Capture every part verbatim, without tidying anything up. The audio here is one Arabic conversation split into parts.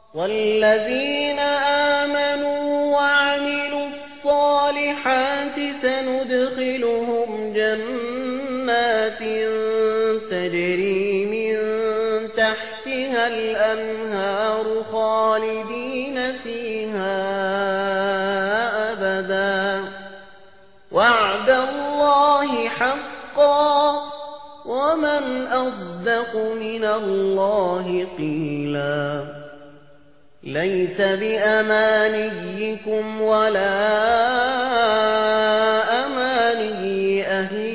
والذين آمنوا وعملوا الصالحات سندخلهم جنات تجري من تحتها الأنهار خالدين فيها أبدا وعد الله حقا ومن أصدق من الله قيلا ليس بأمانيكم ولا أماني أهل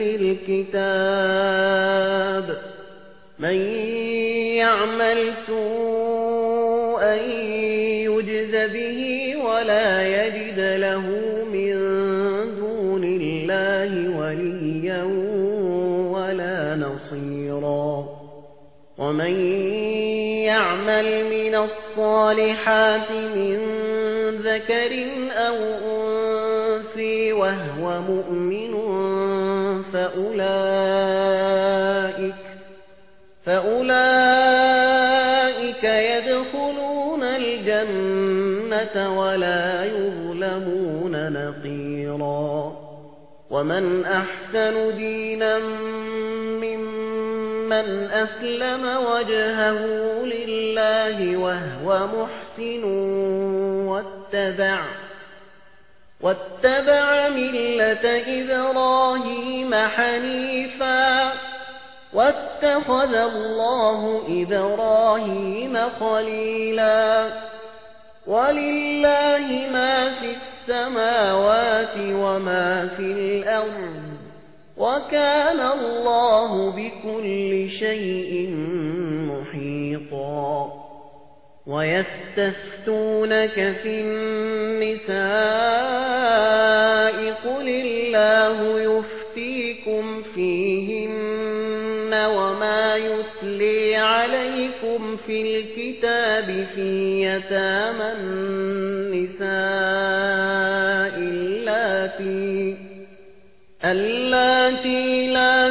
الكتاب من يعمل سوءا يجز به ولا يجد له من دون الله وليا ولا نصيرا ومن يعمل من الصالحات من ذكر أو أنثى وهو مؤمن فأولئك فأولئك يدخلون الجنة ولا يظلمون نقيرا ومن أحسن دينا ممن أسلم وجهه لله وهو محسن واتبع واتبع ملة إبراهيم حنيفا واتخذ الله إبراهيم خليلا ولله ما في السماوات وما في الأرض وكان الله بكل شيء محيطا ويستفتونك في النساء قل الله يفتيكم فيهن وما يتلي عليكم في الكتاب في يتامى النساء اللاتي اللاتي لا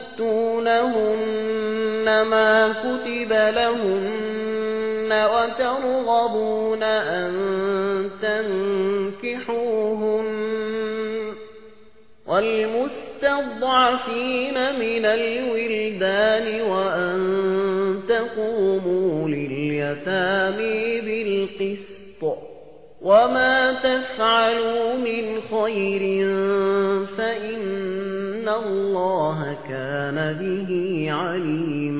تؤتونهن ما كتب لهن وترغبون أن تنكحوهن والمستضعفين من الولدان وأن تقوموا لليتامى بالقسط وما تفعلوا من خير فإن الله كان به عليما